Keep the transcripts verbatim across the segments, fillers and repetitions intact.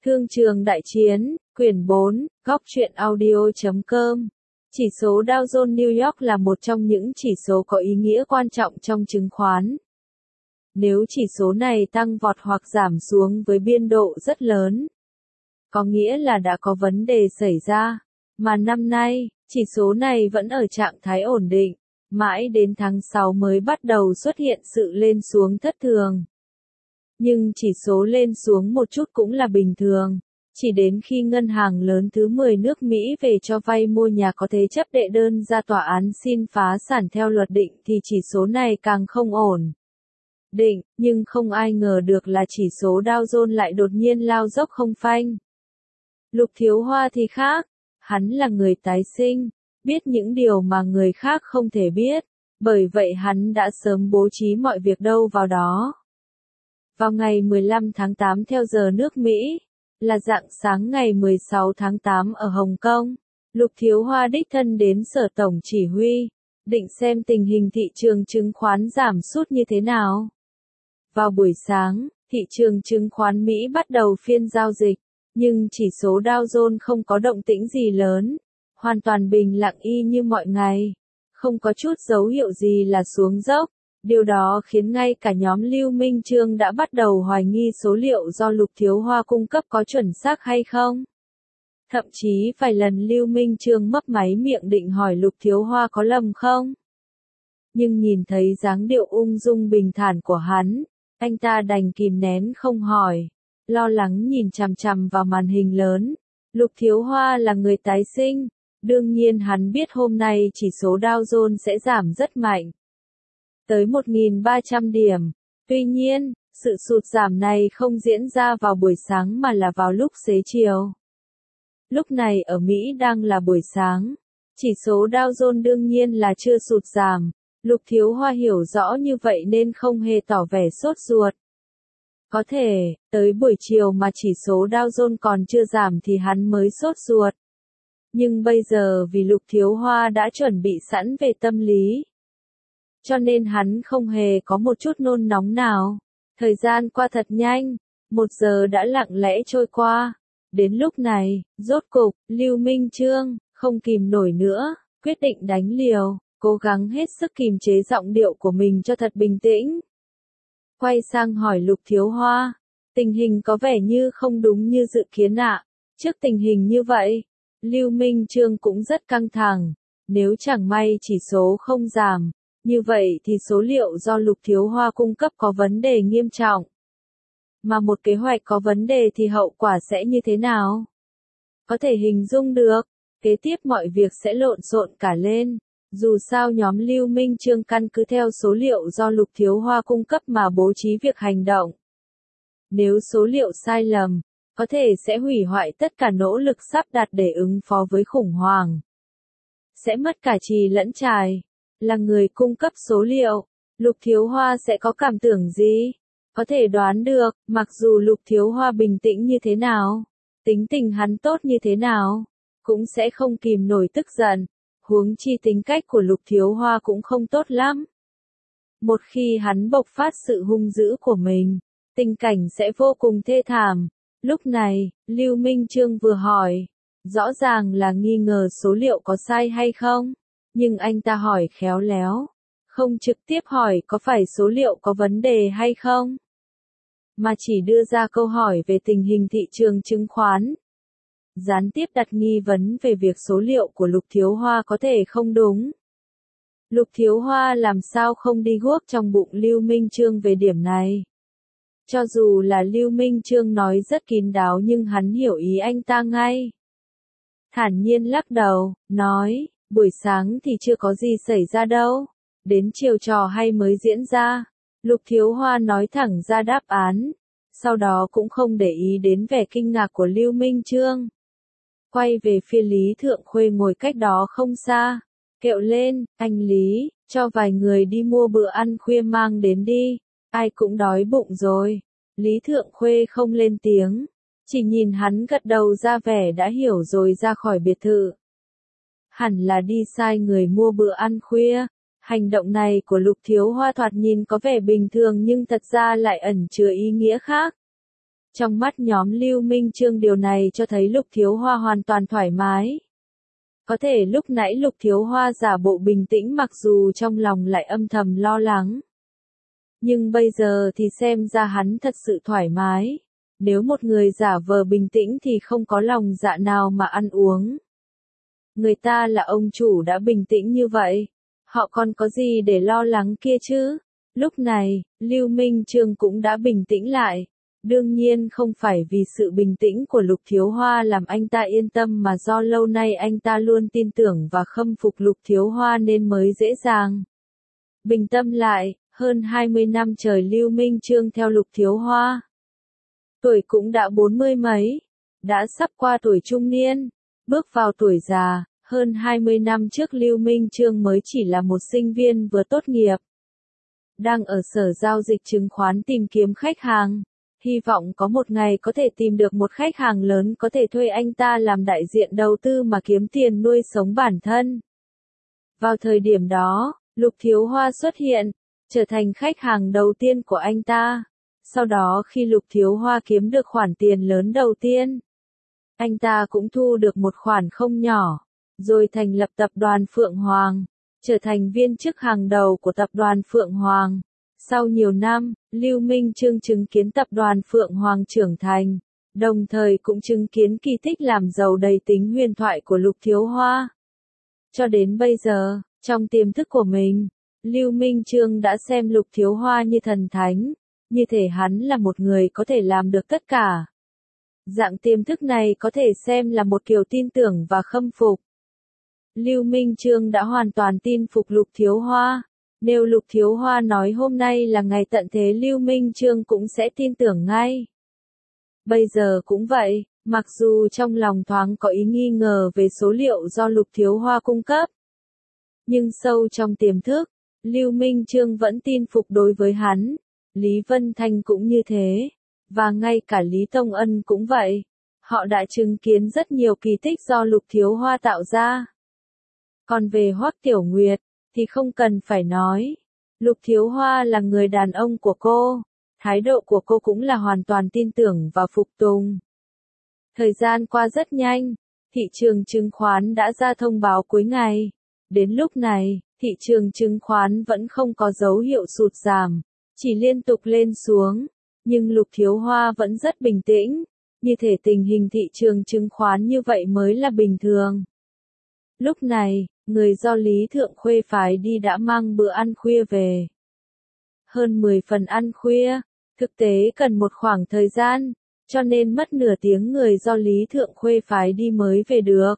Thương trường đại chiến, quyển bốn, góc truyện audio chấm com. Chỉ số Dow Jones New York là một trong những chỉ số có ý nghĩa quan trọng trong chứng khoán. Nếu chỉ số này tăng vọt hoặc giảm xuống với biên độ rất lớn, có nghĩa là đã có vấn đề xảy ra. Mà năm nay, chỉ số này vẫn ở trạng thái ổn định, mãi đến tháng sáu mới bắt đầu xuất hiện sự lên xuống thất thường. Nhưng chỉ số lên xuống một chút cũng là bình thường. Chỉ đến khi ngân hàng lớn thứ mười nước Mỹ về cho vay mua nhà có thế chấp đệ đơn ra tòa án xin phá sản theo luật định thì chỉ số này càng không ổn định, nhưng không ai ngờ được là chỉ số Dow Jones lại đột nhiên lao dốc không phanh. Lục Thiếu Hoa thì khác, hắn là người tái sinh, biết những điều mà người khác không thể biết, bởi vậy hắn đã sớm bố trí mọi việc đâu vào đó. Vào ngày mười lăm tháng tám theo giờ nước Mỹ, là rạng sáng ngày mười sáu tháng tám ở Hồng Kông, Lục Thiếu Hoa đích thân đến sở tổng chỉ huy, định xem tình hình thị trường chứng khoán giảm sút như thế nào. Vào buổi sáng, thị trường chứng khoán Mỹ bắt đầu phiên giao dịch, nhưng chỉ số Dow Jones không có động tĩnh gì lớn, hoàn toàn bình lặng y như mọi ngày, không có chút dấu hiệu gì là xuống dốc. Điều đó khiến ngay cả nhóm Lưu Minh Chương đã bắt đầu hoài nghi số liệu do Lục Thiếu Hoa cung cấp có chuẩn xác hay không. Thậm chí vài lần Lưu Minh Chương mấp máy miệng định hỏi Lục Thiếu Hoa có lầm không. Nhưng nhìn thấy dáng điệu ung dung bình thản của hắn, anh ta đành kìm nén không hỏi, lo lắng nhìn chằm chằm vào màn hình lớn. Lục Thiếu Hoa là người tái sinh, đương nhiên hắn biết hôm nay chỉ số Dow Jones sẽ giảm rất mạnh, tới một nghìn ba trăm điểm. Tuy nhiên, sự sụt giảm này không diễn ra vào buổi sáng mà là vào lúc xế chiều. Lúc này ở Mỹ đang là buổi sáng, chỉ số Dow Jones đương nhiên là chưa sụt giảm. Lục Thiếu Hoa hiểu rõ như vậy nên không hề tỏ vẻ sốt ruột. Có thể, tới buổi chiều mà chỉ số Dow Jones còn chưa giảm thì hắn mới sốt ruột. Nhưng bây giờ vì Lục Thiếu Hoa đã chuẩn bị sẵn về tâm lý, cho nên hắn không hề có một chút nôn nóng nào. Thời gian qua thật nhanh, một giờ đã lặng lẽ trôi qua. Đến lúc này, rốt cục, Lưu Minh Chương, không kìm nổi nữa, quyết định đánh liều, cố gắng hết sức kìm chế giọng điệu của mình cho thật bình tĩnh. Quay sang hỏi Lục Thiếu Hoa, tình hình có vẻ như không đúng như dự kiến ạ. Trước tình hình như vậy, Lưu Minh Chương cũng rất căng thẳng, nếu chẳng may chỉ số không giảm, như vậy thì số liệu do Lục Thiếu Hoa cung cấp có vấn đề nghiêm trọng. Mà một kế hoạch có vấn đề thì hậu quả sẽ như thế nào? Có thể hình dung được, kế tiếp mọi việc sẽ lộn xộn cả lên. Dù sao nhóm Lưu Minh Chương căn cứ theo số liệu do Lục Thiếu Hoa cung cấp mà bố trí việc hành động. Nếu số liệu sai lầm, có thể sẽ hủy hoại tất cả nỗ lực sắp đặt để ứng phó với khủng hoảng. Sẽ mất cả trì lẫn trài. Là người cung cấp số liệu, Lục Thiếu Hoa sẽ có cảm tưởng gì? Có thể đoán được, mặc dù Lục Thiếu Hoa bình tĩnh như thế nào, tính tình hắn tốt như thế nào, cũng sẽ không kìm nổi tức giận. Huống chi tính cách của Lục Thiếu Hoa cũng không tốt lắm. Một khi hắn bộc phát sự hung dữ của mình, tình cảnh sẽ vô cùng thê thảm. Lúc này, Lưu Minh Chương vừa hỏi, rõ ràng là nghi ngờ số liệu có sai hay không, nhưng anh ta hỏi khéo léo, không trực tiếp hỏi có phải số liệu có vấn đề hay không, mà chỉ đưa ra câu hỏi về tình hình thị trường chứng khoán. Gián tiếp đặt nghi vấn về việc số liệu của Lục Thiếu Hoa có thể không đúng. Lục Thiếu Hoa làm sao không đi guốc trong bụng Lưu Minh Chương về điểm này. Cho dù là Lưu Minh Chương nói rất kín đáo nhưng hắn hiểu ý anh ta ngay. Thản nhiên lắc đầu, nói, buổi sáng thì chưa có gì xảy ra đâu. Đến chiều trò hay mới diễn ra. Lục Thiếu Hoa nói thẳng ra đáp án. Sau đó cũng không để ý đến vẻ kinh ngạc của Lưu Minh Chương. Quay về phía Lý Thượng Khuê ngồi cách đó không xa. Kẹo lên, anh Lý, cho vài người đi mua bữa ăn khuya mang đến đi. Ai cũng đói bụng rồi. Lý Thượng Khuê không lên tiếng. Chỉ nhìn hắn gật đầu ra vẻ đã hiểu rồi ra khỏi biệt thự. Hẳn là đi sai người mua bữa ăn khuya. Hành động này của Lục Thiếu Hoa thoạt nhìn có vẻ bình thường nhưng thật ra lại ẩn chứa ý nghĩa khác. Trong mắt nhóm Lưu Minh Chương điều này cho thấy Lục Thiếu Hoa hoàn toàn thoải mái. Có thể lúc nãy Lục Thiếu Hoa giả bộ bình tĩnh mặc dù trong lòng lại âm thầm lo lắng. Nhưng bây giờ thì xem ra hắn thật sự thoải mái. Nếu một người giả vờ bình tĩnh thì không có lòng dạ nào mà ăn uống. Người ta là ông chủ đã bình tĩnh như vậy, họ còn có gì để lo lắng kia chứ? Lúc này, Lưu Minh Chương cũng đã bình tĩnh lại. Đương nhiên không phải vì sự bình tĩnh của Lục Thiếu Hoa làm anh ta yên tâm mà do lâu nay anh ta luôn tin tưởng và khâm phục Lục Thiếu Hoa nên mới dễ dàng bình tâm lại. Hơn hai mươi năm trời Lưu Minh Chương theo Lục Thiếu Hoa. Tuổi cũng đã bốn mươi mấy, đã sắp qua tuổi trung niên, bước vào tuổi già. Hơn hai mươi năm trước Lưu Minh Chương mới chỉ là một sinh viên vừa tốt nghiệp. Đang ở sở giao dịch chứng khoán tìm kiếm khách hàng. Hy vọng có một ngày có thể tìm được một khách hàng lớn có thể thuê anh ta làm đại diện đầu tư mà kiếm tiền nuôi sống bản thân. Vào thời điểm đó, Lục Thiếu Hoa xuất hiện, trở thành khách hàng đầu tiên của anh ta. Sau đó khi Lục Thiếu Hoa kiếm được khoản tiền lớn đầu tiên, anh ta cũng thu được một khoản không nhỏ, rồi thành lập tập đoàn Phượng Hoàng, trở thành viên chức hàng đầu của tập đoàn Phượng Hoàng. Sau nhiều năm, Lưu Minh Chương chứng kiến tập đoàn Phượng Hoàng trưởng thành, đồng thời cũng chứng kiến kỳ tích làm giàu đầy tính huyền thoại của Lục Thiếu Hoa. Cho đến bây giờ, trong tiềm thức của mình, Lưu Minh Chương đã xem Lục Thiếu Hoa như thần thánh, như thể hắn là một người có thể làm được tất cả. Dạng tiềm thức này có thể xem là một kiểu tin tưởng và khâm phục. Lưu Minh Chương đã hoàn toàn tin phục Lục Thiếu Hoa. Nếu Lục Thiếu Hoa nói hôm nay là ngày tận thế Lưu Minh Chương cũng sẽ tin tưởng ngay. Bây giờ cũng vậy, mặc dù trong lòng thoáng có ý nghi ngờ về số liệu do Lục Thiếu Hoa cung cấp. Nhưng sâu trong tiềm thức, Lưu Minh Chương vẫn tin phục đối với hắn. Lý Vân Thanh cũng như thế. Và ngay cả Lý Tông Ân cũng vậy. Họ đã chứng kiến rất nhiều kỳ tích do Lục Thiếu Hoa tạo ra. Còn về Hoắc Tiểu Nguyệt, thì không cần phải nói. Lục Thiếu Hoa là người đàn ông của cô. Thái độ của cô cũng là hoàn toàn tin tưởng và phục tùng. Thời gian qua rất nhanh. Thị trường chứng khoán đã ra thông báo cuối ngày. Đến lúc này, thị trường chứng khoán vẫn không có dấu hiệu sụt giảm. Chỉ liên tục lên xuống. Nhưng Lục Thiếu Hoa vẫn rất bình tĩnh. Như thể tình hình thị trường chứng khoán như vậy mới là bình thường. Lúc này, người do Lý Thượng Khuê phái đi đã mang bữa ăn khuya về. Hơn mười phần ăn khuya, thực tế cần một khoảng thời gian, cho nên mất nửa tiếng người do Lý Thượng Khuê phái đi mới về được.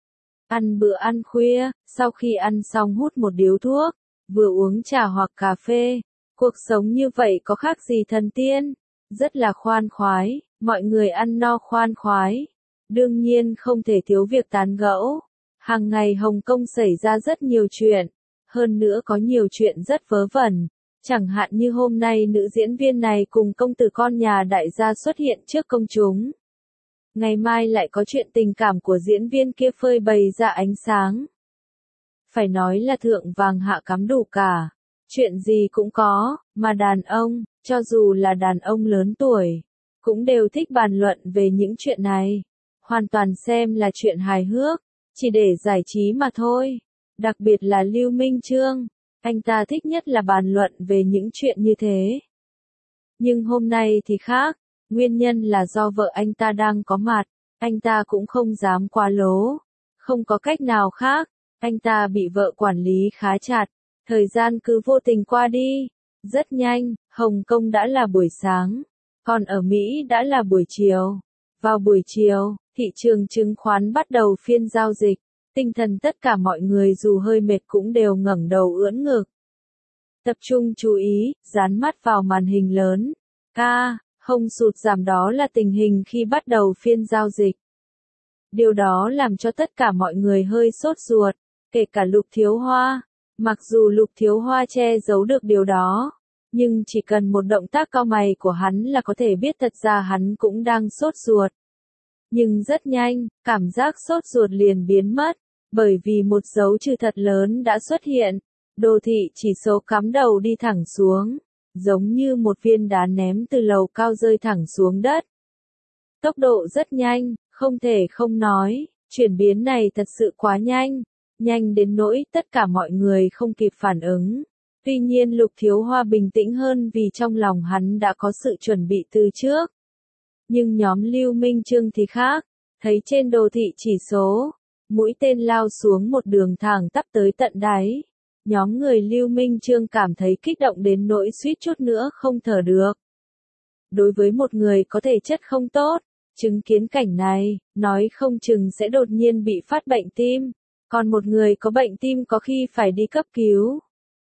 Ăn bữa ăn khuya, sau khi ăn xong hút một điếu thuốc, vừa uống trà hoặc cà phê. Cuộc sống như vậy có khác gì thần tiên, rất là khoan khoái, mọi người ăn no khoan khoái. Đương nhiên không thể thiếu việc tán gẫu. Hàng ngày Hồng Kông xảy ra rất nhiều chuyện, hơn nữa có nhiều chuyện rất vớ vẩn. Chẳng hạn như hôm nay nữ diễn viên này cùng công tử con nhà đại gia xuất hiện trước công chúng. Ngày mai lại có chuyện tình cảm của diễn viên kia phơi bày ra ánh sáng. Phải nói là thượng vàng hạ cắm đủ cả. Chuyện gì cũng có, mà đàn ông, cho dù là đàn ông lớn tuổi, cũng đều thích bàn luận về những chuyện này. Hoàn toàn xem là chuyện hài hước, chỉ để giải trí mà thôi. Đặc biệt là Lưu Minh Chương, anh ta thích nhất là bàn luận về những chuyện như thế. Nhưng hôm nay thì khác, nguyên nhân là do vợ anh ta đang có mặt, anh ta cũng không dám quá lố. Không có cách nào khác, anh ta bị vợ quản lý khá chặt. Thời gian cứ vô tình qua đi. Rất nhanh, Hồng Kông đã là buổi sáng, còn ở Mỹ đã là buổi chiều. Vào buổi chiều, thị trường chứng khoán bắt đầu phiên giao dịch. Tinh thần tất cả mọi người dù hơi mệt cũng đều ngẩng đầu ưỡn ngực. Tập trung chú ý, dán mắt vào màn hình lớn. Ca, hông sụt giảm đó là tình hình khi bắt đầu phiên giao dịch. Điều đó làm cho tất cả mọi người hơi sốt ruột, kể cả Lục Thiếu Hoa. Mặc dù Lục Thiếu Hoa che giấu được điều đó, nhưng chỉ cần một động tác cau mày của hắn là có thể biết thật ra hắn cũng đang sốt ruột. Nhưng rất nhanh, cảm giác sốt ruột liền biến mất, bởi vì một dấu trừ thật lớn đã xuất hiện. Đồ thị chỉ số cắm đầu đi thẳng xuống, giống như một viên đá ném từ lầu cao rơi thẳng xuống đất. Tốc độ rất nhanh, không thể không nói, chuyển biến này thật sự quá nhanh, nhanh đến nỗi tất cả mọi người không kịp phản ứng. Tuy nhiên Lục Thiếu Hoa bình tĩnh hơn vì trong lòng hắn đã có sự chuẩn bị từ trước. Nhưng nhóm Lưu Minh Chương thì khác, thấy trên đồ thị chỉ số, mũi tên lao xuống một đường thẳng tắp tới tận đáy. Nhóm người Lưu Minh Chương cảm thấy kích động đến nỗi suýt chút nữa không thở được. Đối với một người có thể chất không tốt, chứng kiến cảnh này, nói không chừng sẽ đột nhiên bị phát bệnh tim, còn một người có bệnh tim có khi phải đi cấp cứu.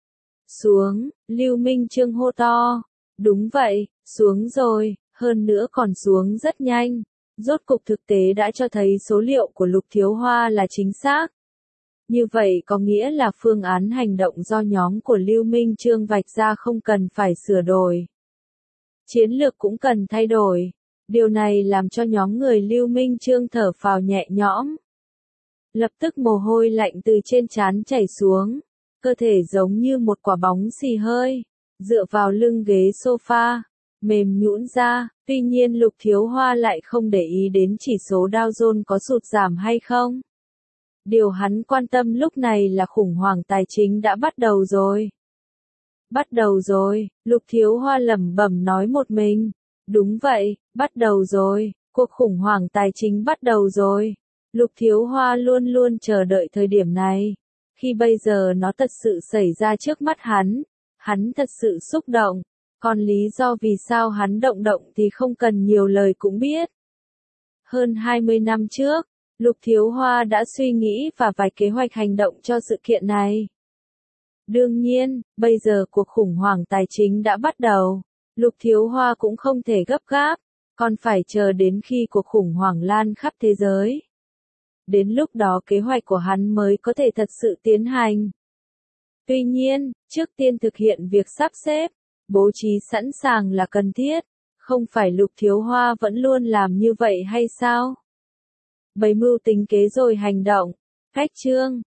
Xuống, Lưu Minh Chương hô to. Đúng vậy, xuống rồi, hơn nữa còn xuống rất nhanh. Rốt cục thực tế đã cho thấy số liệu của Lục Thiếu Hoa là chính xác. Như vậy có nghĩa là phương án hành động do nhóm của Lưu Minh Chương vạch ra không cần phải sửa đổi. Chiến lược cũng cần thay đổi. Điều này làm cho nhóm người Lưu Minh Chương thở phào nhẹ nhõm. Lập tức mồ hôi lạnh từ trên trán chảy xuống. Cơ thể giống như một quả bóng xì hơi, dựa vào lưng ghế sofa, mềm nhũn ra. Tuy nhiên Lục Thiếu Hoa lại không để ý đến chỉ số Dow Jones có sụt giảm hay không. Điều hắn quan tâm lúc này là khủng hoảng tài chính đã bắt đầu rồi. Bắt đầu rồi, Lục Thiếu Hoa lẩm bẩm nói một mình. Đúng vậy, bắt đầu rồi, cuộc khủng hoảng tài chính bắt đầu rồi. Lục Thiếu Hoa luôn luôn chờ đợi thời điểm này. Khi bây giờ nó thật sự xảy ra trước mắt hắn, hắn thật sự xúc động. Còn lý do vì sao hắn động động thì không cần nhiều lời cũng biết. Hơn hai mươi năm trước, Lục Thiếu Hoa đã suy nghĩ và vài kế hoạch hành động cho sự kiện này. Đương nhiên, bây giờ cuộc khủng hoảng tài chính đã bắt đầu. Lục Thiếu Hoa cũng không thể gấp gáp, còn phải chờ đến khi cuộc khủng hoảng lan khắp thế giới. Đến lúc đó kế hoạch của hắn mới có thể thật sự tiến hành. Tuy nhiên, trước tiên thực hiện việc sắp xếp, bố trí sẵn sàng là cần thiết, không phải Lục Thiếu Hoa vẫn luôn làm như vậy hay sao? Bày mưu tính kế rồi hành động. Cách chương